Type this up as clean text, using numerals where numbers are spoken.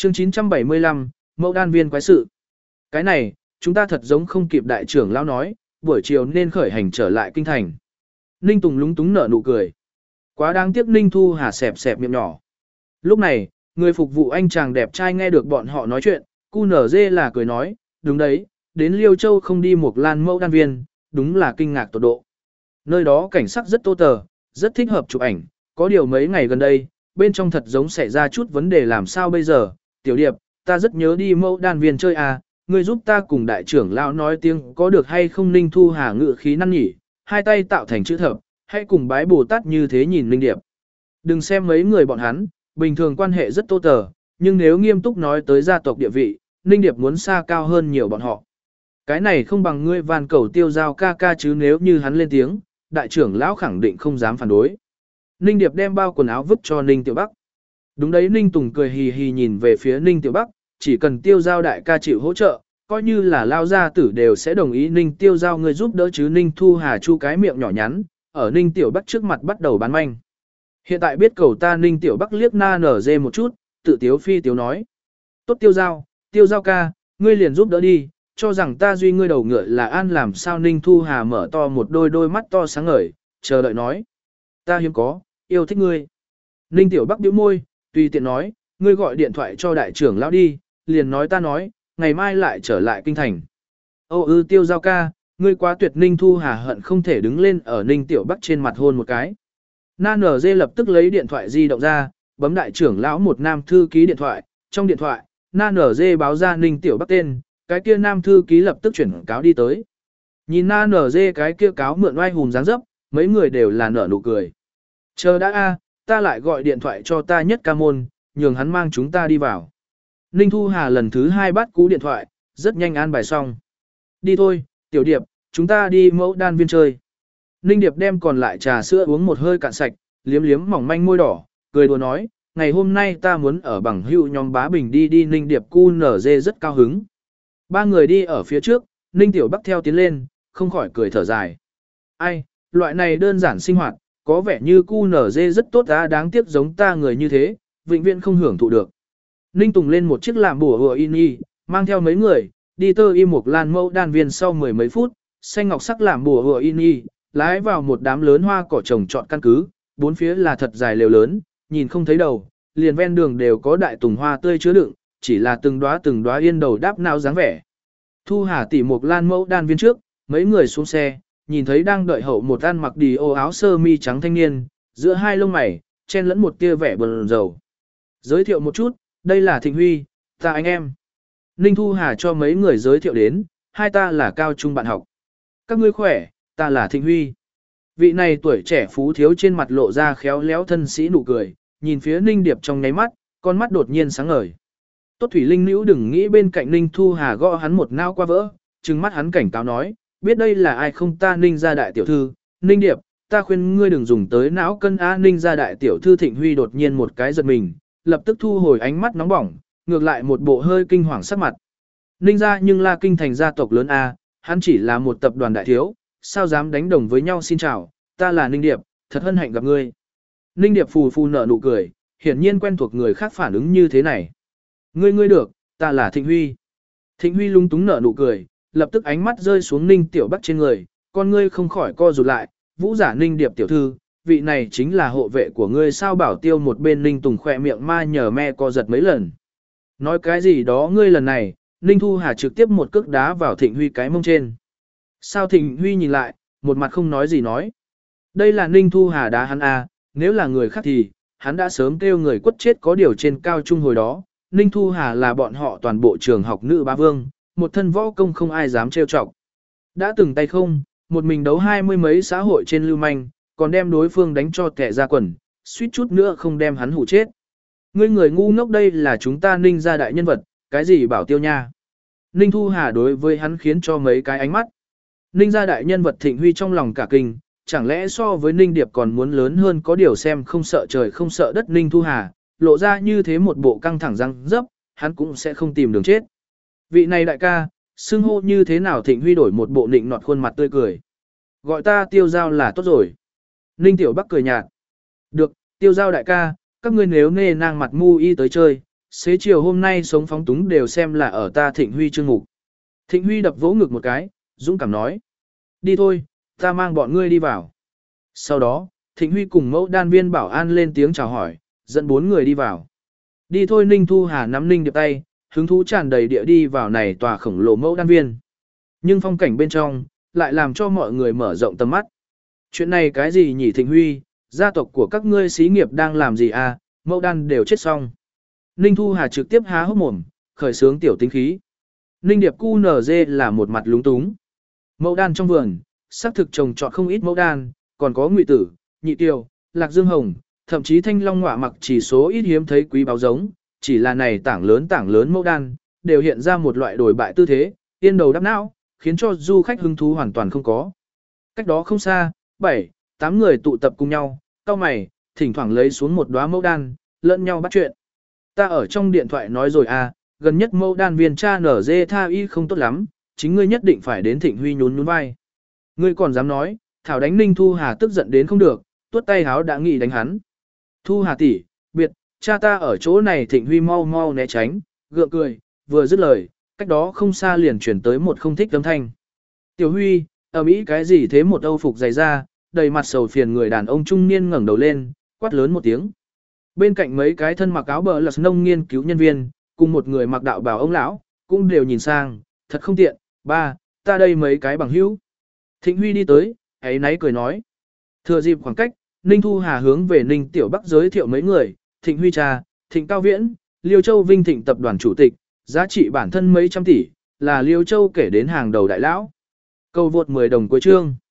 Chương 975, Mẫu đan viên quái sự. Cái này, chúng ta thật giống không kịp đại trưởng lão nói, buổi chiều nên khởi hành trở lại kinh thành. Ninh Tùng lúng túng nở nụ cười. Quá đáng tiếc Ninh Thu Hà xẹp xẹp miệng nhỏ. Lúc này, người phục vụ anh chàng đẹp trai nghe được bọn họ nói chuyện, cu nở dê là cười nói, đúng đấy, đến Liêu Châu không đi một lan mẫu đan viên, đúng là kinh ngạc tột độ. Nơi đó cảnh sắc rất tô tờ, rất thích hợp chụp ảnh, có điều mấy ngày gần đây, bên trong thật giống xảy ra chút vấn đề làm sao bây giờ, tiểu điệp, ta rất nhớ đi mẫu đan viên chơi à, ngươi giúp ta cùng đại trưởng lão nói tiếng có được hay không. Ninh Thu Hà ngự khí năn nhỉ, hai tay tạo thành chữ thập, hãy cùng bái Bồ Tát như thế nhìn Ninh Điệp. Đừng xem mấy người bọn hắn, bình thường quan hệ rất tô tờ, nhưng nếu nghiêm túc nói tới gia tộc địa vị, Ninh Điệp muốn xa cao hơn nhiều bọn họ. Cái này không bằng ngươi van cầu Tiêu Giao ca ca chứ, nếu như hắn lên tiếng, đại trưởng lão khẳng định không dám phản đối. Ninh Điệp đem bao quần áo vứt cho Ninh Tiểu Bắc. Đúng đấy, Ninh Tùng cười hì hì nhìn về phía Ninh Tiểu Bắc, chỉ cần Tiêu Giao đại ca chịu hỗ trợ, coi như là lao gia tử đều sẽ đồng ý. Ninh Tiêu Giao ngươi giúp đỡ chứ. Ninh Thu Hà chu cái miệng nhỏ nhắn, ở Ninh Tiểu Bắc trước mặt bắt đầu bán manh. Hiện tại biết cầu ta. Ninh Tiểu Bắc liếc na nở dê một chút, tự tiếu phi tiếu nói. Tốt Tiêu Giao ca, ngươi liền giúp đỡ đi, cho rằng ta duy ngươi đầu ngựa là an làm sao. Ninh Thu Hà mở to một đôi mắt to sáng ngời, chờ đợi nói. Ta hiếm có, yêu thích ngươi. Ninh Tiểu Bắc bĩu môi, tùy tiện nói, ngươi gọi điện thoại cho đại trưởng lão đi, liền nói ta nói, ngày mai lại trở lại kinh thành. Tiêu Giao ca, ngươi quá tuyệt. Ninh Thu Hà hận không thể đứng lên ở Ninh Tiểu Bắc trên mặt hôn một cái. Na nở dê lập tức lấy điện thoại di động ra, bấm đại trưởng lão một nam thư ký điện thoại, trong điện thoại, Na nở dê báo ra Ninh Tiểu Bắc tên, cái kia nam thư ký lập tức chuyển cáo đi tới. Nhìn Na nở dê cái kia cáo mượn oai hùng dáng dấp, mấy người đều là nở nụ cười. Chờ đã ta lại gọi điện thoại cho ta nhất ca môn, nhường hắn mang chúng ta đi vào. Ninh Thu Hà lần thứ 2 bắt cú điện thoại, rất nhanh an bài xong. Đi thôi, Tiểu Điệp, chúng ta đi mẫu đan viên chơi. Ninh Điệp đem còn lại trà sữa uống một hơi cạn sạch, liếm liếm mỏng manh môi đỏ, cười đùa nói, ngày hôm nay ta muốn ở bằng hữu nhóm bá bình đi. Ninh Điệp cu nở dê rất cao hứng. Ba người đi ở phía trước, Ninh Tiểu Bắc theo tiến lên, không khỏi cười thở dài. Ai, loại này đơn giản sinh hoạt, có vẻ như cu nở dê rất tốt đáng tiếc giống ta người như thế, vĩnh viễn không hưởng thụ được. Ninh Tùng lên một chiếc làm bùa hùa in mang theo mấy người, đi tơ y một lan mẫu đan viên. Sau mười mấy phút, xanh ngọc sắc làm bùa hùa in lái vào một đám lớn hoa cỏ trồng trọt căn cứ, bốn phía là thật dài lều lớn, nhìn không thấy đầu, liền ven đường đều có đại tùng hoa tươi chứa đựng, chỉ là từng đóa yên đầu đáp nào dáng vẻ. Thu Hà tỉ một lan mẫu đan viên trước, mấy người xuống xe, nhìn thấy đang đợi hậu một ăn mặc đi ô áo sơ mi trắng thanh niên, giữa hai lông mày, chen lẫn một tia vẻ buồn rầu. Giới thiệu một chút, đây là Thịnh Huy, ta anh em. Ninh Thu Hà cho mấy người giới thiệu đến, hai ta là cao trung bạn học. Các ngươi khỏe, ta là Thịnh Huy. Vị này tuổi trẻ phú thiếu trên mặt lộ ra khéo léo thân sĩ nụ cười, nhìn phía Ninh Điệp trong nháy mắt, con mắt đột nhiên sáng ngời. Tốt Thủy Linh Nữu đừng nghĩ bên cạnh Ninh Thu Hà gõ hắn một nao qua vỡ, trừng mắt hắn cảnh cáo nói, biết đây là ai không? Ta Ninh gia đại tiểu thư, Ninh Điệp, ta khuyên ngươi đừng dùng tới não cân Ninh gia đại tiểu thư. Thịnh Huy đột nhiên một cái giật mình, lập tức thu hồi ánh mắt nóng bỏng, ngược lại một bộ hơi kinh hoàng sắc mặt. Ninh gia nhưng là kinh thành gia tộc lớn hắn chỉ là một tập đoàn đại thiếu, sao dám đánh đồng với nhau. Xin chào, ta là Ninh Điệp, thật hân hạnh gặp ngươi. Ninh Điệp phù phù nở nụ cười, hiển nhiên quen thuộc người khác phản ứng như thế này. Ngươi được, ta là Thịnh Huy. Thịnh Huy lung túng nở nụ cười, lập tức ánh mắt rơi xuống Ninh Tiểu Bắc trên người, con ngươi không khỏi co rụt lại, vũ giả Ninh Điệp tiểu thư, vị này chính là hộ vệ của ngươi sao? Bảo Tiêu một bên Ninh Tùng khỏe miệng ma nhờ me co giật mấy lần. Nói cái gì đó ngươi lần này, Ninh Thu Hà trực tiếp một cước đá vào Thịnh Huy cái mông trên. Sao? Thịnh Huy nhìn lại, một mặt không nói gì nói. Đây là Ninh Thu Hà đá hắn nếu là người khác thì, hắn đã sớm kêu người quất chết. Có điều trên cao trung hồi đó, Ninh Thu Hà là bọn họ toàn bộ trường học nữ bá vương, một thân võ công không ai dám trêu chọc. Đã từng tay không, một mình đấu 20 mấy xã hội trên lưu manh, còn đem đối phương đánh cho tẻ ra quần, suýt chút nữa không đem hắn hủ chết. Ngươi người ngu ngốc, đây là chúng ta Ninh gia đại nhân vật, cái gì Bảo Tiêu nha. Ninh Thu Hà đối với hắn khiến cho mấy cái ánh mắt. Ninh gia đại nhân vật Thịnh Huy trong lòng cả kinh, chẳng lẽ so với Ninh Điệp còn muốn lớn hơn? Có điều xem không sợ trời không sợ đất Ninh Thu Hà, lộ ra như thế một bộ căng thẳng răng dấp, hắn cũng sẽ không tìm đường chết. Vị này đại ca, xưng hô như thế nào? Thịnh Huy đổi một bộ nịnh nọt khuôn mặt tươi cười. Gọi ta Tiêu Giao là tốt rồi. Ninh Tiểu Bắc cười nhạt. Được, Tiêu Giao đại ca, các ngươi nếu nề nang mặt mu y tới chơi, xế chiều hôm nay sống phóng túng đều xem là ở ta Thịnh Huy chương mục. Thịnh Huy đập vỗ ngực một cái, dũng cảm nói. Đi thôi, ta mang bọn ngươi đi vào. Sau đó, Thịnh Huy cùng mẫu đan viên bảo an lên tiếng chào hỏi, dẫn 4 người đi vào. Đi thôi. Ninh Thu Hà nắm Ninh Điệp tay, hứng thú tràn đầy địa đi vào này tòa khổng lồ mẫu đan viên. Nhưng phong cảnh bên trong, lại làm cho mọi người mở rộng tầm mắt. Chuyện này cái gì nhỉ Thịnh Huy, gia tộc của các ngươi xí nghiệp đang làm gì à, mẫu đan đều chết xong. Ninh Thu Hà trực tiếp há hốc mồm, khởi sướng tiểu tính khí. Ninh Điệp QNZ là một mặt lúng túng. Mẫu đan trong vườn, xác thực trồng trọt không ít mẫu đan, còn có ngụy tử, nhị tiêu, lạc dương hồng, thậm chí thanh long ngọa mặc chỉ số ít hiếm thấy quý báo giống, chỉ là này tảng lớn mẫu đan, đều hiện ra một loại đổi bại tư thế, tiên đầu đắp não, khiến cho du khách hứng thú hoàn toàn không có. Cách đó không xa, 7, 8 người tụ tập cùng nhau, cau mày, thỉnh thoảng lấy xuống một đóa mẫu đan, lẫn nhau bắt chuyện. Ta ở trong điện thoại nói rồi à, gần nhất mẫu đan viên cha nở dê tha y không tốt lắm, chính ngươi nhất định phải đến Thịnh Huy nhún vai. Ngươi còn dám nói, thảo đánh Ninh Thu Hà tức giận đến không được, tuốt tay háo đã nghĩ đánh hắn. Thu Hà tỷ, biệt, cha ta ở chỗ này. Thịnh Huy mau mau né tránh, gượng cười, vừa dứt lời, cách đó không xa liền chuyển tới một không thích âm thanh. Tiểu Huy, ở Mỹ cái gì thế? Một âu phục dày ra, đầy mặt sầu phiền người đàn ông trung niên ngẩng đầu lên, quát lớn một tiếng. Bên cạnh mấy cái thân mặc áo bờ lật nông nghiên cứu nhân viên, cùng một người mặc đạo bào ông lão, cũng đều nhìn sang, thật không tiện, ba, ta đây mấy cái bằng hữu. Thịnh Huy đi tới, ấy náy cười nói. Thừa dịp khoảng cách, Ninh Thu Hà hướng về Ninh Tiểu Bắc giới thiệu mấy người, Thịnh Huy cha, Thịnh Cao Viễn, Liêu Châu Vinh Thịnh tập đoàn chủ tịch, giá trị bản thân mấy trăm tỷ, là Liêu Châu kể đến hàng đầu đại lão. Câu vượt 10 đồng cuối chương.